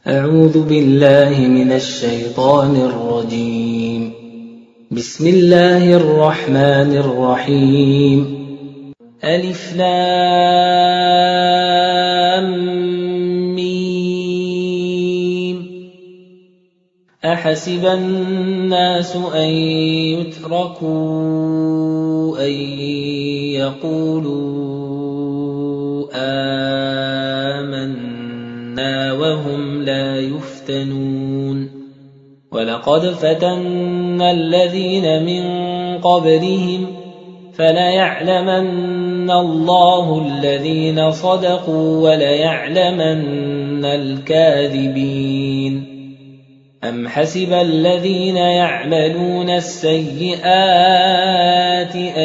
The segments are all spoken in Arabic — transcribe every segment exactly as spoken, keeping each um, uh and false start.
أعوذ بالله من الشيطان الرجيم. بسم الله الرحمن الرحيم. ألف لام ميم. أحسب الناس أن يتركوا أن يقولوا آمنا وهم لا يفتنون. ولقد فتنا الذين من قبلهم فليعلمن الله الذين صدقوا وليعلمن الكاذبين. أم حسب الذين يعملون السيئات أن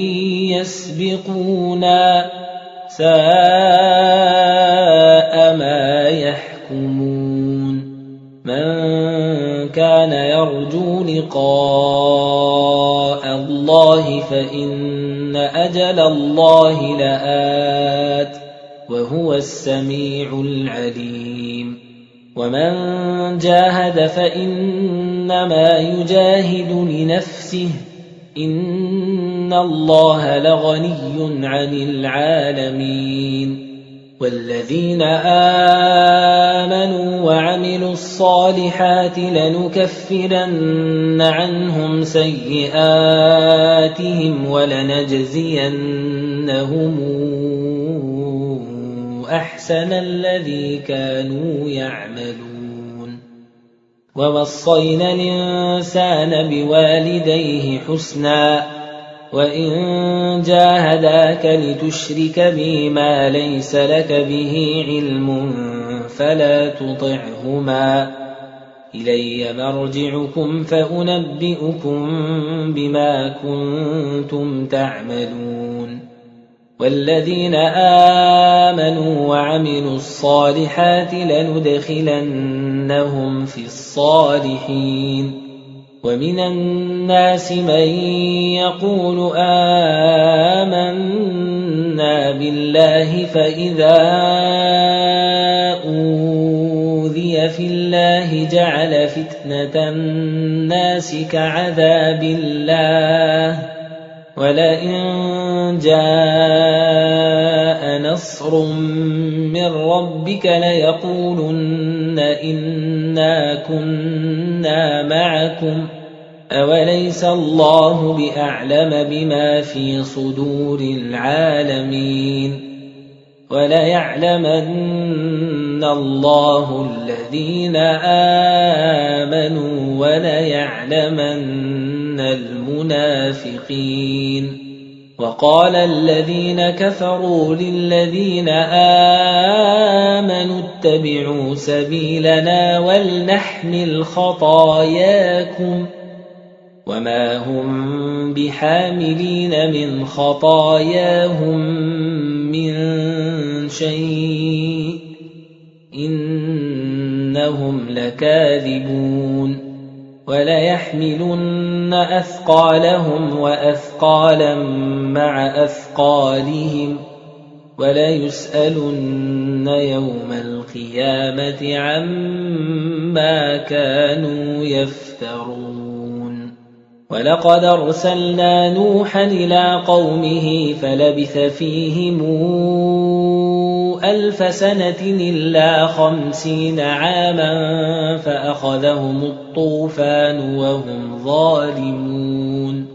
يسبقونا ساء ما يحكمون. من كان يرجو لقاء الله فإن أجل الله لآت وهو السميع العليم. ومن جاهد فإنما يجاهد لنفسه إن الله لغني عن العالمين. والذين آمنوا وعملوا الصالحات لنكفرن عنهم سيئاتهم ولنجزينهم أحسن الذي كانوا يعملون. ووصينا الإنسان بوالديه حسنا وإن جاهداك لتشرك بي ما ليس لك به علم فلا تطعهما إلي مرجعكم فأنبئكم بما كنتم تعملون. والذين آمنوا وعملوا الصالحات لندخلنهم في الصالحين. ومن الناس من يقول آمنا بالله فإذا أوذي في الله جعل فتنة الناس كعذاب الله ولئن جاء نصر من ربك ليقولن إنا كنا معكم أوليس الله بأعلم بما في صدور العالمين. وليعلمن الله الذين آمنوا وليعلمن المنافقين. وقال الذين كفروا للذين آمنوا اتبعوا سبيلنا ولنحمل خطاياكم وما هم بحاملين من خطاياهم من شيء إنهم لكاذبون. وليحملن أثقالهم وأثقالا مع أثقالهم وليسألن يوم القيامة عما كانوا يفترون. ولقد أرسلنا نوحا إلى قومه فلبث فيهم ألف سنة إلا خمسين عاما فأخذهم الطوفان وهم ظالمون.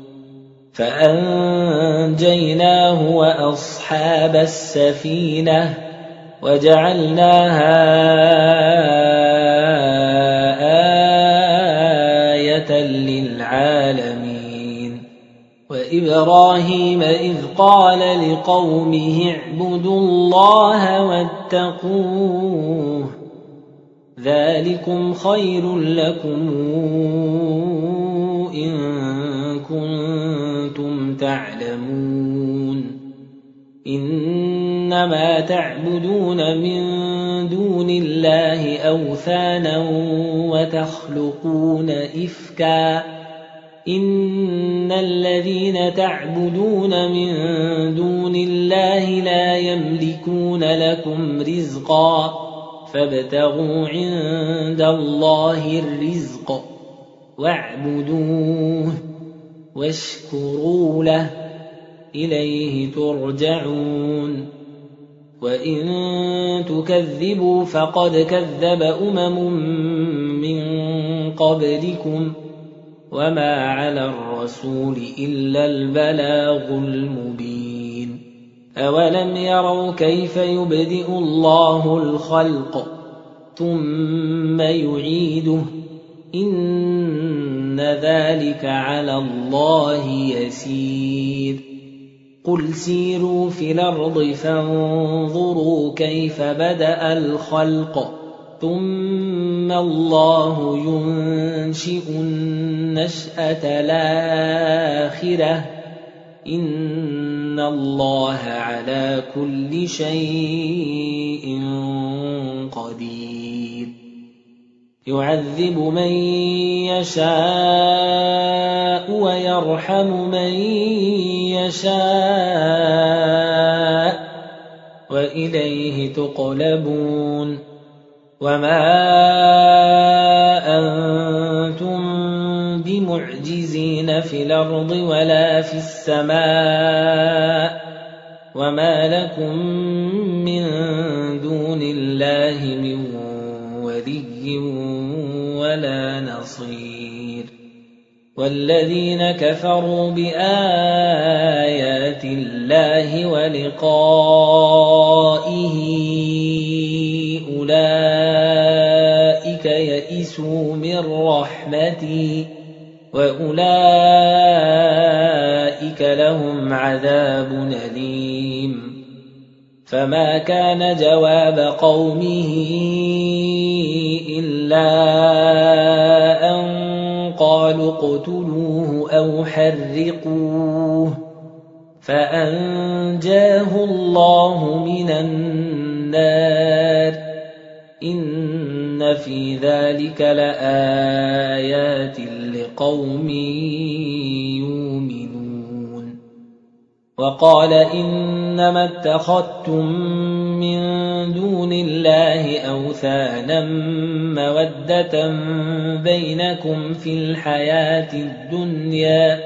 فأنجيناه وأصحاب السفينة وجعلناها آية للعالمين. وإبراهيم إذ قال لقومه اعبدوا الله واتقوه ذلكم خير لكم إن كنتم تعلمون. إنما تعبدون من دون الله أوثانا وتخلقون إفكا إن الذين تعبدون من دون الله لا يملكون لكم رزقا فابتغوا عند الله الرزق واعبدوه واشكروا له إليه ترجعون وإن تكذبوا فقد كذب أمم من قبلكم وما على الرسول إلا البلاغ المبين أولم يروا كيف يبدئ الله الخلق ثم يعيده إن ذلك على الله يسير قل سيروا في الأرض فانظروا كيف بدأ الخلق ثم الله ينشئ النشأة الآخرة إن الله على كل شيء قدير يعذب من يشاء ويرحم من يشاء وإليه تقلبون وما أنتم بمعجزين في الأرض ولا في السماء وما لكم من دون الله من ولي ولا نصير والذين كفروا بآيات الله ولقائه أولئك يئسوا من رحمتي وأولئك لهم عذاب أليم فما كان جواب قومه إلا أن قالوا اقتلوه أو حرقوه فأنجاه الله من النار إن في ذلك لآيات لقوم يؤمنون وقال إنما اتخذتم من دون الله أوثانا مودة بينكم في الحياة الدنيا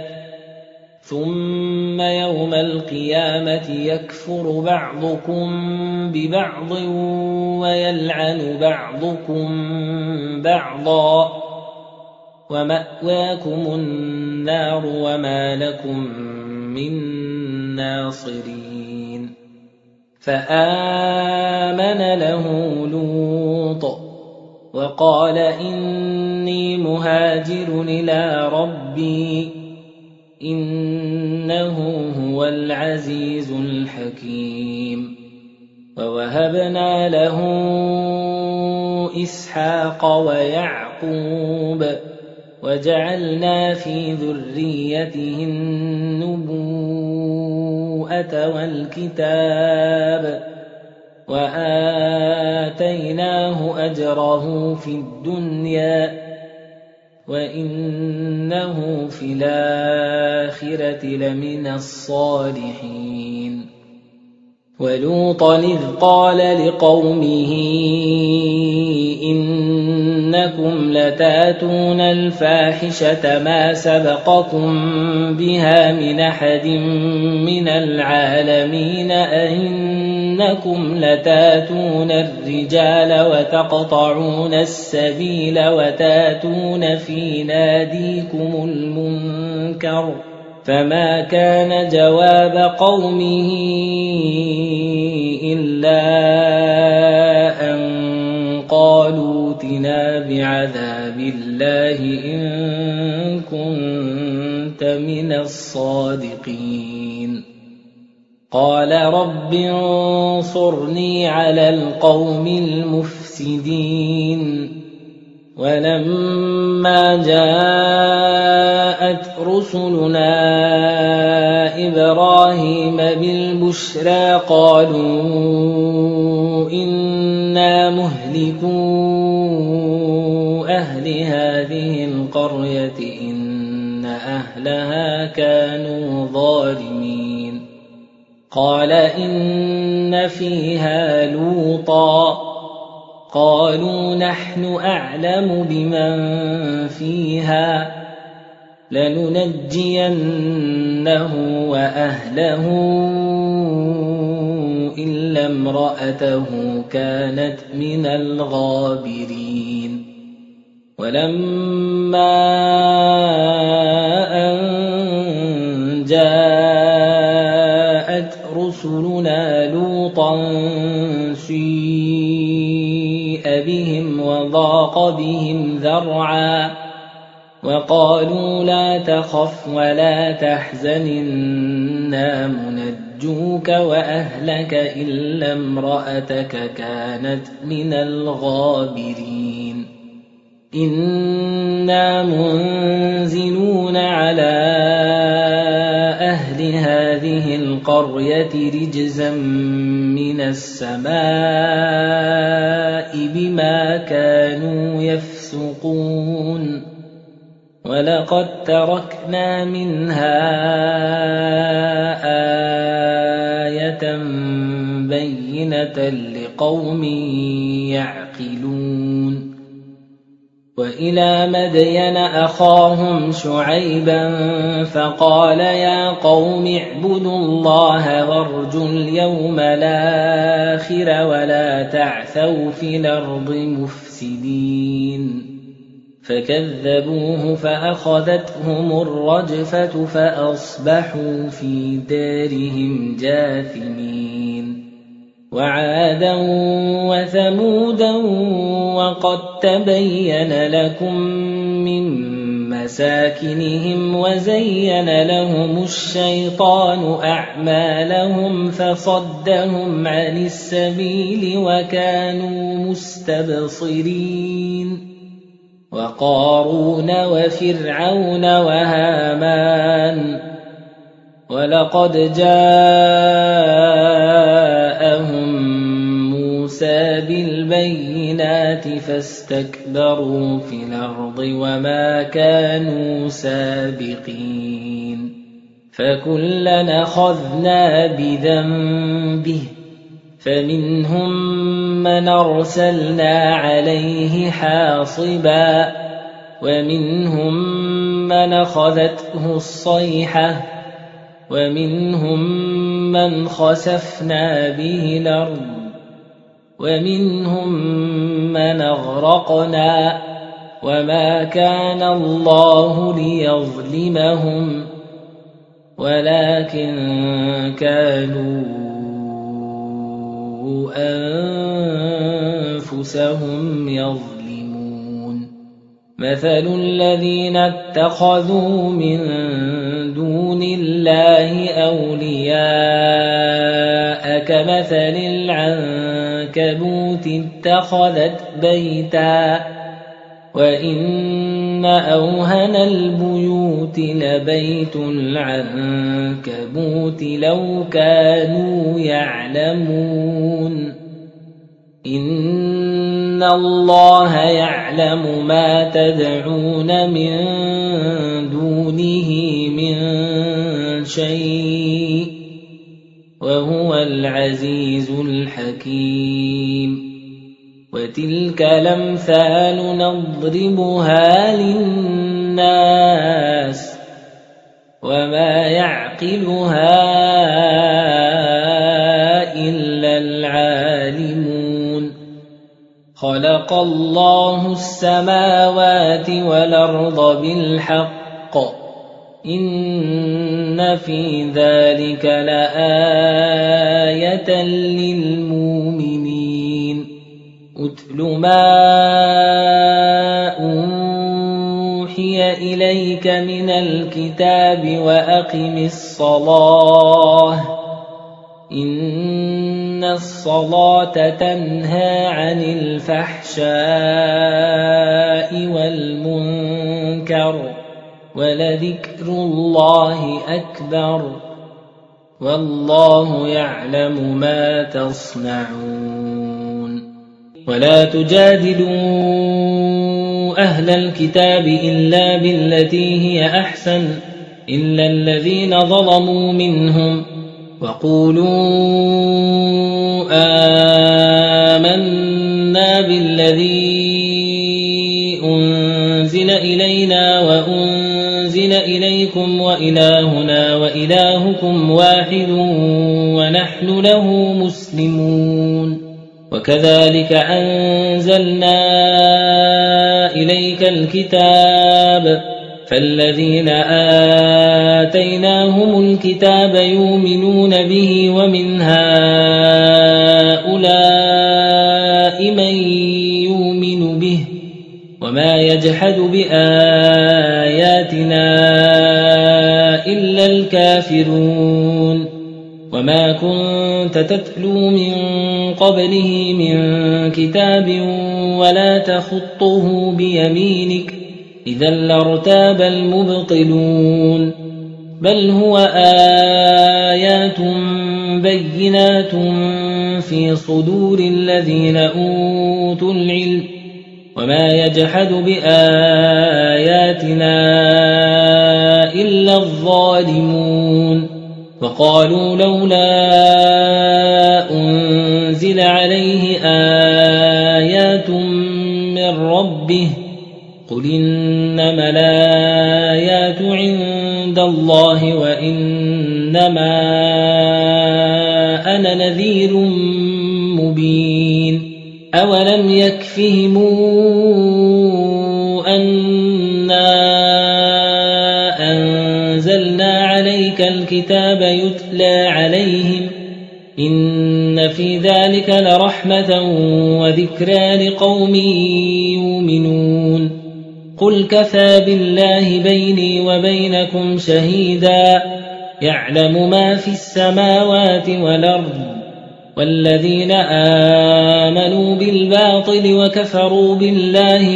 ثم يوم القيامة يكفر بعضكم ببعض ويلعن بعضكم بعضا ومأواكم النار وما لكم من ناصرين فآمن له لوط وقال إني مهاجر إلى ربي إنه هو العزيز الحكيم ووهبنا له إسحاق ويعقوب وجعلنا في ذريته النبوءة والكتاب وآتيناه أجره في الدنيا وإنه في الآخرة لمن الصالحين ولوطا إذ قال لقومه إنكم لتاتون الفاحشة ما سبقكم بها من أحد من العالمين أئنكم لتاتون الرجال وتقطعون السبيل وتاتون في ناديكم المنكر فما كان جواب قومه إلا أن قالوا ائتنا بعذاب الله إن كنت من الصادقين قال رب انصرني على القوم المفسدين ولما جاءت رسلنا إبراهيم بالبشرى قالوا إنا مهلكو أهل هذه القرية إن أهلها كانوا ظالمين قال إن فيها لوطا قالوا نحن أعلم بمن فيها لننجينه وأهله إلا امرأته كانت من الغابرين ولما أن جاءت رسلنا لوطا سيء بهم وضاق بهم ذرعا وقالوا لا تخف ولا تحزن إنا منجوك وأهلك إلا امرأتك كانت من الغابرين إنا منزلون على أهل هذه القرية رجزا من السماء بما كانوا يفسقون ولقد تركنا منها آية بينة لقوم يعقلون وإلى مدين أخاهم شعيبا فقال يا قوم اعبدوا الله وارجوا اليوم الآخر ولا تعثوا في الأرض مفسدين فكذبوه فأخذتهم الرجفة فأصبحوا في دارهم جاثمين وعادا وثمودا وقد تبين لكم من مساكنهم وزين لهم الشيطان أعمالهم فصدهم عن السبيل وكانوا مستبصرين وقارون وفرعون وهامان ولقد جاءهم موسى بالبينات فاستكبروا في الأرض وما كانوا سابقين فكلنا أخذنا بذنبه فمنهم من أرسلنا عليه حاصبا ومنهم من أخذته الصيحة ومنهم من خسفنا به الأرض ومنهم من أغرقنا وما كان الله ليظلمهم ولكن كانوا أنفسهم يظلمون مثل الذين اتخذوا من دون الله أولياء كمثل العنكبوت اتخذت بيتا وإن أوهن البيوت لبيت العنكبوت لو كانوا يعلمون إن الله يعلم ما تدعون من دونه من شيء وهو العزيز الحكيم وتلك الأمثال نضربها للناس وما يعقلها إلا العالمون خلق الله السماوات والأرض بالحق إن في ذلك لآية للمؤمنين أتل ما أوحي إليك من الكتاب وأقم الصلاة إن الصلاة تنهى عن الفحشاء والمنكر ولذكر الله أكبر والله يعلم ما تصنعون ولا تجادلوا أهل الكتاب إلا بالتي هي أحسن إلا الذين ظلموا منهم وقولوا آمنا بالله الذي أنزل إلينا وأنزل إليكم وإلهنا وإلهكم واحد ونحن له مسلمون وكذلك أنزلنا إليك الكتاب فالذين آتيناهم الكتاب يؤمنون به ومن هؤلاء من يؤمن به وما يجحد بآياتنا إلا الكافرون وما كنت تتلو من قبله من كتاب ولا تخطه بيمينك إذا لارتاب المبطلون بل هو آيات بينات في صدور الذين أوتوا العلم وما يجحد بآياتنا إلا الظالمون وقالوا لولا أنزل عليه آيات من ربه قل إنما الآيات عند الله وإنما أنا نذير مبين أولم يكفهم أنا أنزلنا عليك الكتاب يتلى عليهم إن في ذلك لرحمة وذكرى لقوم يؤمنون قل كفى بالله بيني وبينكم شهيدا يعلم ما في السماوات والأرض والذين آمنوا بالباطل وكفروا بالله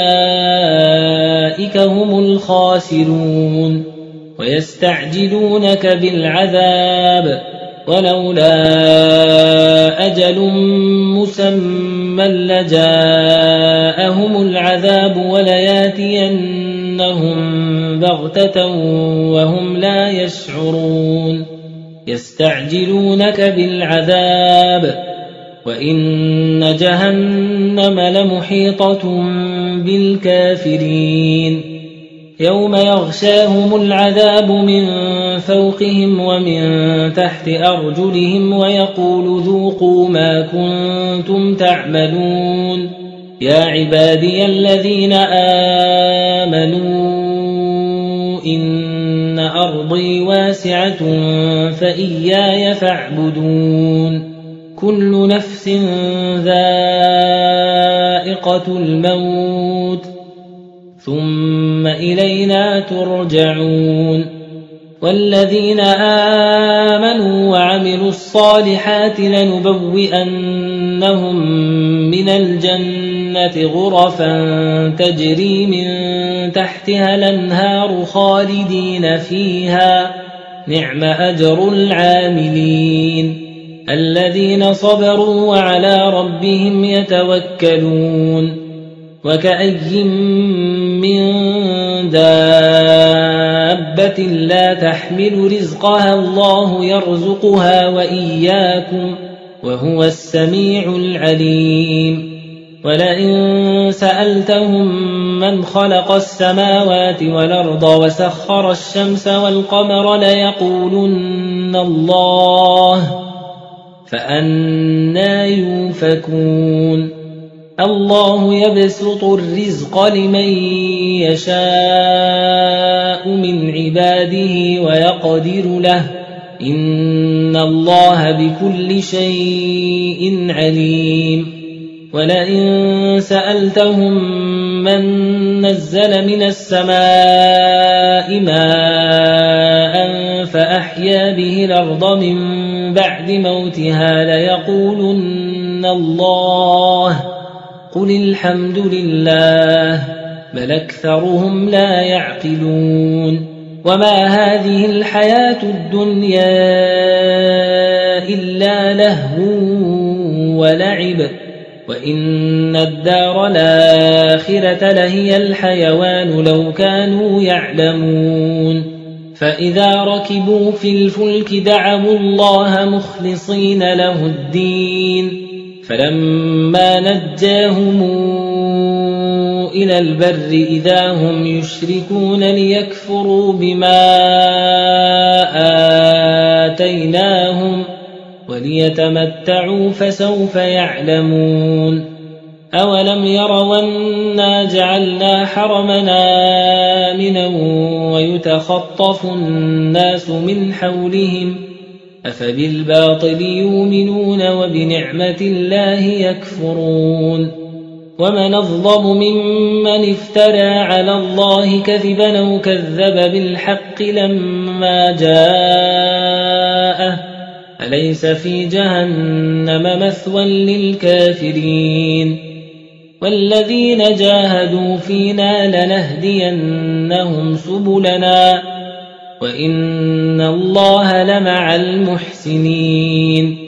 أولئك هم الخاسرون ويستعجلونك بالعذاب ولولا أجل مسمى لجاءهم العذاب ولياتينهم بغتة وهم لا يشعرون يستعجلونك بالعذاب وإن جهنم لمحيطة بالكافرين يوم يغشاهم العذاب من فوقهم ومن تحت أرجلهم ويقول ذوقوا ما كنتم تعملون يا عبادي الذين آمنوا إن أرضي واسعة فإياي فاعبدون كل نفس ذائقة الموت ثم إلينا ترجعون والذين آمنوا وعملوا الصالحات لنبوئنهم من الجنة غرفا تجري من تحتها الأنهار خالدين فيها نعم أجر العاملين الذين صبروا وعلى ربهم يتوكلون وكأي من دابة لا تحمل رزقها الله يرزقها وإياكم وهو السميع العليم ولئن سألتهم من خلق السماوات والأرض وسخر الشمس والقمر ليقولن الله فأنى يؤفكون الله يبسط الرزق لمن يشاء من عباده ويقدر له إن الله بكل شيء عليم ولئن سألتهم من نزل من السماء ماء فأحيا به الأرض من بعد موتها ليقولن الله قل الحمد لله بل أكثرهم لا يعقلون وما هذه الحياة الدنيا إلا لهو ولعب وإن الدار الآخرة لهي الحيوان لو كانوا يعلمون فإذا ركبوا في الفلك دعوا الله مخلصين له الدين فلما نجاهم إلى البر إذا هم يشركون ليكفروا بما آتيناهم وليتمتعوا فسوف يعلمون أولم يروا أنا جعلنا حرمنا آمنا ويتخطف الناس من حولهم أفبالباطل يؤمنون وبنعمة الله يكفرون ومن أظلم ممن افترى على الله كذبا أو كذب بالحق لما جاءه أليس في جهنم مثوى للكافرين والذين جاهدوا فينا لنهدينهم سبلنا وإن الله لمع المحسنين